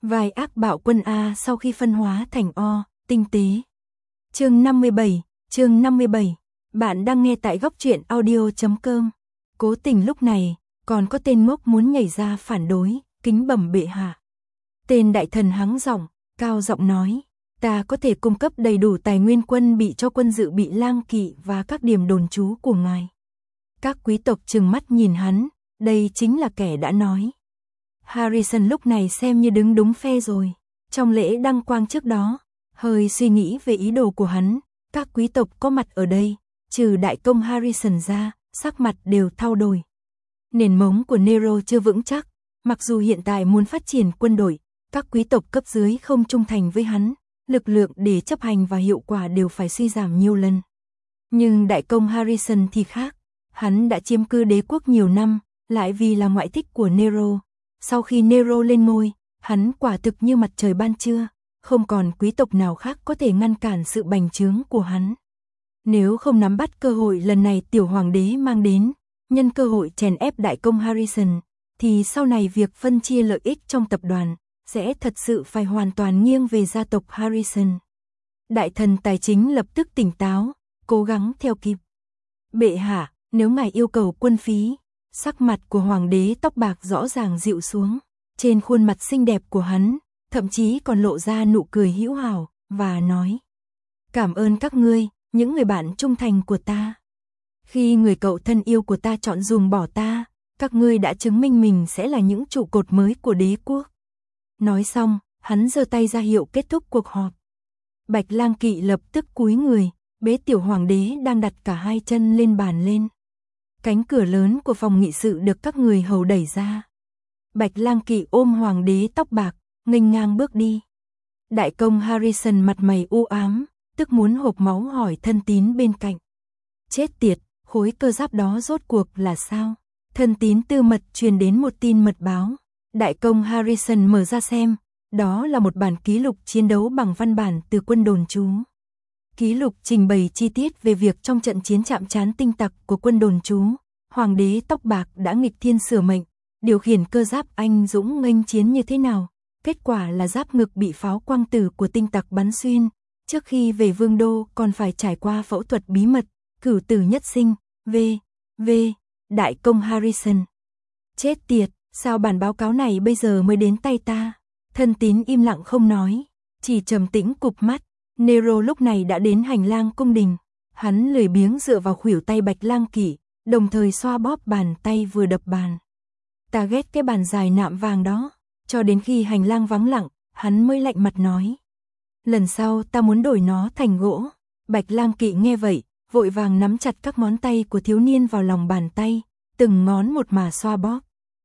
Vai ác bạo quân A sau khi phân hóa thành O, tinh tế. Chương 57, bạn đang nghe tại góc truyện audio.com. Cố Tình lúc này, còn có tên ngốc muốn nhảy ra phản đối, kính bẩm bệ hạ. Tên đại thần hắng giọng, cao giọng nói, ta có thể cung cấp đầy đủ tài nguyên quân bị cho quân dự bị lang kỵ và các điểm đồn trú của ngài. Các quý tộc trừng mắt nhìn hắn, đây chính là kẻ đã nói. Harrison lúc này xem như đứng đúng phe rồi. Trong lễ đăng quang trước đó, hơi suy nghĩ về ý đồ của hắn, các quý tộc có mặt ở đây, trừ đại công Harrison ra, sắc mặt đều thao đổi. Nền móng của Nero chưa vững chắc, mặc dù hiện tại muốn phát triển quân đội, các quý tộc cấp dưới không trung thành với hắn, lực lượng để chấp hành và hiệu quả đều phải suy giảm nhiều lần. Nhưng đại công Harrison thì khác, hắn đã chiếm cứ đế quốc nhiều năm, lại vì là ngoại thích của Nero. Sau khi Nero lên ngôi, hắn quả thực như mặt trời ban trưa, không còn quý tộc nào khác có thể ngăn cản sự bành trướng của hắn. Nếu không nắm bắt cơ hội lần này tiểu hoàng đế mang đến, nhân cơ hội chèn ép đại công Harrison, thì sau này việc phân chia lợi ích trong tập đoàn sẽ thật sự phải hoàn toàn nghiêng về gia tộc Harrison. Đại thần tài chính lập tức tỉnh táo, cố gắng theo kịp. Bệ hạ, nếu ngài yêu cầu quân phí, sắc mặt của hoàng đế tóc bạc rõ ràng dịu xuống, trên khuôn mặt xinh đẹp của hắn, thậm chí còn lộ ra nụ cười hữu hảo, và nói: cảm ơn các ngươi, những người bạn trung thành của ta. Khi người cậu thân yêu của ta chọn dùng bỏ ta, các ngươi đã chứng minh mình sẽ là những trụ cột mới của đế quốc. Nói xong, hắn giơ tay ra hiệu kết thúc cuộc họp. Bạch Lang Kỵ lập tức cúi người, bế tiểu hoàng đế đang đặt cả hai chân lên bàn lên. Cánh cửa lớn của phòng nghị sự được các người hầu đẩy ra. Bạch Lang Kỵ ôm hoàng đế tóc bạc, nghênh ngang bước đi. Đại công Harrison mặt mày u ám, tức muốn hộc máu hỏi thân tín bên cạnh. Chết tiệt, khối cơ giáp đó rốt cuộc là sao? Thân tín tư mật truyền đến một tin mật báo. Đại công Harrison mở ra xem, đó là một bản ký lục chiến đấu bằng văn bản từ quân đồn trú. Ký lục trình bày chi tiết về việc trong trận chiến chạm trán tinh tặc của quân đồn trú, hoàng đế tóc bạc đã nghịch thiên sửa mệnh, điều khiển cơ giáp anh dũng nghênh chiến như thế nào. Kết quả là giáp ngực bị pháo quang tử của tinh tặc bắn xuyên, trước khi về vương đô còn phải trải qua phẫu thuật bí mật, cửu tử nhất sinh, v. Đại công Harrison. Chết tiệt, sao bản báo cáo này bây giờ mới đến tay ta? Thân tín im lặng không nói, chỉ trầm tĩnh cụp mắt. Nero lúc này đã đến hành lang cung đình, hắn lười biếng dựa vào khuỷu tay Bạch Lang Kỵ, đồng thời xoa bóp bàn tay vừa đập bàn. Ta ghét cái bàn dài nạm vàng đó. Cho đến khi hành lang vắng lặng, hắn mới lạnh mặt nói: lần sau ta muốn đổi nó thành gỗ. Bạch Lang Kỵ nghe vậy, vội vàng nắm chặt các ngón tay của thiếu niên vào lòng bàn tay, từng ngón một mà xoa bóp.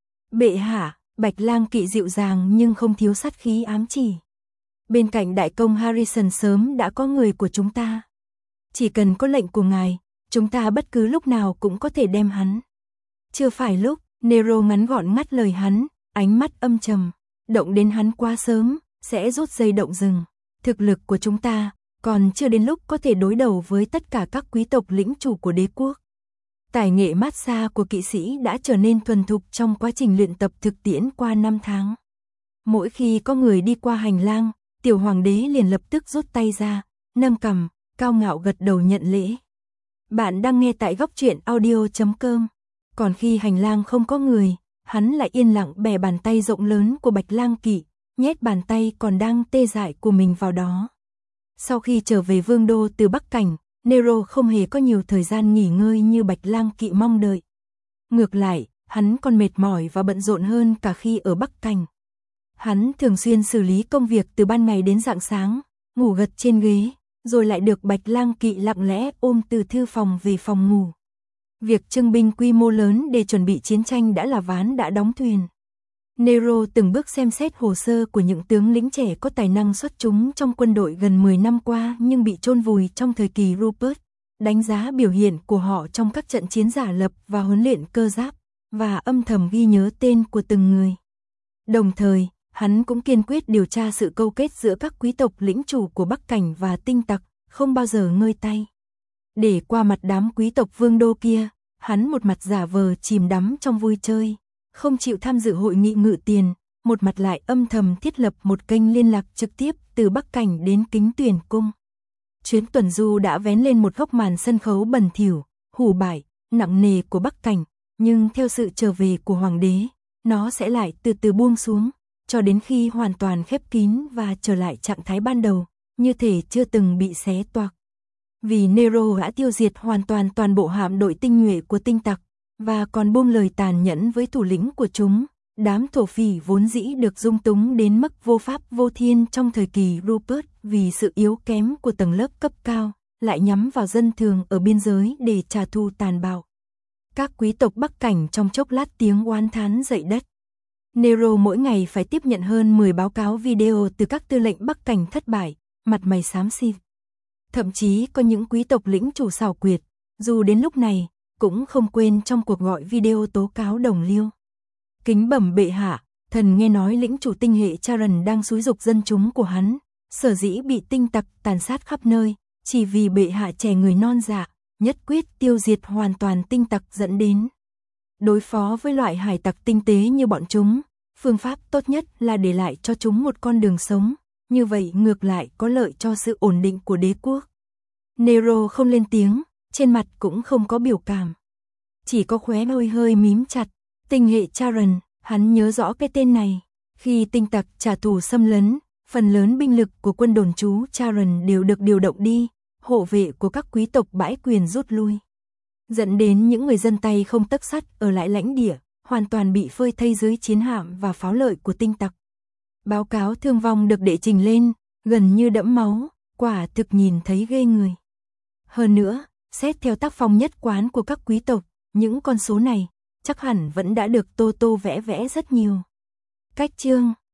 Bệ hạ, Bạch Lang Kỵ dịu dàng nhưng không thiếu sát khí ám chỉ. Bên cạnh đại công Harrison sớm đã có người của chúng ta. Chỉ cần có lệnh của ngài, chúng ta bất cứ lúc nào cũng có thể đem hắn. Chưa phải lúc, Nero ngắn gọn ngắt lời hắn, ánh mắt âm trầm. Động đến hắn quá sớm, sẽ rút dây động rừng. Thực lực của chúng ta còn chưa đến lúc có thể đối đầu với tất cả các quý tộc lĩnh chủ của đế quốc. Tài nghệ massage của kỵ sĩ đã trở nên thuần thục trong quá trình luyện tập thực tiễn qua 5 tháng. Mỗi khi có người đi qua hành lang, tiểu hoàng đế liền lập tức rút tay ra, nâng cằm, cao ngạo gật đầu nhận lễ. Bạn đang nghe tại góc truyện audio.com. Còn khi hành lang không có người, hắn lại yên lặng bẻ bàn tay rộng lớn của Bạch Lang Kỵ, nhét bàn tay còn đang tê dại của mình vào đó. Sau khi trở về vương đô từ Bắc Cảnh, Nero không hề có nhiều thời gian nghỉ ngơi như Bạch Lang Kỵ mong đợi. Ngược lại, hắn còn mệt mỏi và bận rộn hơn cả khi ở Bắc Cảnh. Hắn thường xuyên xử lý công việc từ ban ngày đến rạng sáng, ngủ gật trên ghế, rồi lại được Bạch Lang Kỵ lặng lẽ ôm từ thư phòng về phòng ngủ. Việc trưng binh quy mô lớn để chuẩn bị chiến tranh đã là ván đã đóng thuyền. Nero từng bước xem xét hồ sơ của những tướng lĩnh trẻ có tài năng xuất chúng trong quân đội gần 10 năm qua nhưng bị chôn vùi trong thời kỳ Rupert, đánh giá biểu hiện của họ trong các trận chiến giả lập và huấn luyện cơ giáp, và âm thầm ghi nhớ tên của từng người. Đồng thời, hắn cũng kiên quyết điều tra sự câu kết giữa các quý tộc lĩnh chủ của Bắc Cảnh và tinh tặc, không bao giờ ngơi tay. Để qua mặt đám quý tộc vương đô kia, hắn một mặt giả vờ chìm đắm trong vui chơi, không chịu tham dự hội nghị ngự tiền, một mặt lại âm thầm thiết lập một kênh liên lạc trực tiếp từ Bắc Cảnh đến Kính Tuyển Cung. Chuyến tuần du đã vén lên một góc màn sân khấu bẩn thỉu, hủ bại, nặng nề của Bắc Cảnh, nhưng theo sự trở về của Hoàng đế, nó sẽ lại từ từ buông xuống, cho đến khi hoàn toàn khép kín và trở lại trạng thái ban đầu, như thể chưa từng bị xé toạc. Vì Nero đã tiêu diệt hoàn toàn bộ hạm đội tinh nhuệ của tinh tặc, và còn buông lời tàn nhẫn với thủ lĩnh của chúng, đám thổ phỉ vốn dĩ được dung túng đến mức vô pháp vô thiên trong thời kỳ Rupert vì sự yếu kém của tầng lớp cấp cao, lại nhắm vào dân thường ở biên giới để trả thù tàn bạo. Các quý tộc Bắc Cảnh trong chốc lát tiếng oán thán dậy đất. Nero mỗi ngày phải tiếp nhận hơn 10 báo cáo video từ các tư lệnh Bắc Cảnh thất bại, mặt mày xám xịt. Thậm chí có những quý tộc lĩnh chủ xảo quyệt, dù đến lúc này, cũng không quên trong cuộc gọi video tố cáo đồng liêu. Kính bẩm bệ hạ, thần nghe nói lĩnh chủ tinh hệ Charon đang xúi giục dân chúng của hắn, sở dĩ bị tinh tặc tàn sát khắp nơi, chỉ vì bệ hạ trẻ người non dạ, nhất quyết tiêu diệt hoàn toàn tinh tặc dẫn đến. Đối phó với loại hải tặc tinh tế như bọn chúng, phương pháp tốt nhất là để lại cho chúng một con đường sống, như vậy ngược lại có lợi cho sự ổn định của đế quốc. Nero không lên tiếng, trên mặt cũng không có biểu cảm. Chỉ có khóe môi hơi mím chặt, tinh hệ Charon, hắn nhớ rõ cái tên này. Khi tinh tặc trả thù xâm lấn, phần lớn binh lực của quân đồn trú Charon đều được điều động đi, hộ vệ của các quý tộc bãi quyền rút lui. Dẫn đến những người dân tay không tấc sắt ở lại lãnh địa, hoàn toàn bị phơi thây dưới chiến hạm và pháo lợi của tinh tặc. Báo cáo thương vong được đệ trình lên, gần như đẫm máu, quả thực nhìn thấy ghê người. Hơn nữa, xét theo tác phong nhất quán của các quý tộc, những con số này chắc hẳn vẫn đã được Tô Tô vẽ rất nhiều. Cách chương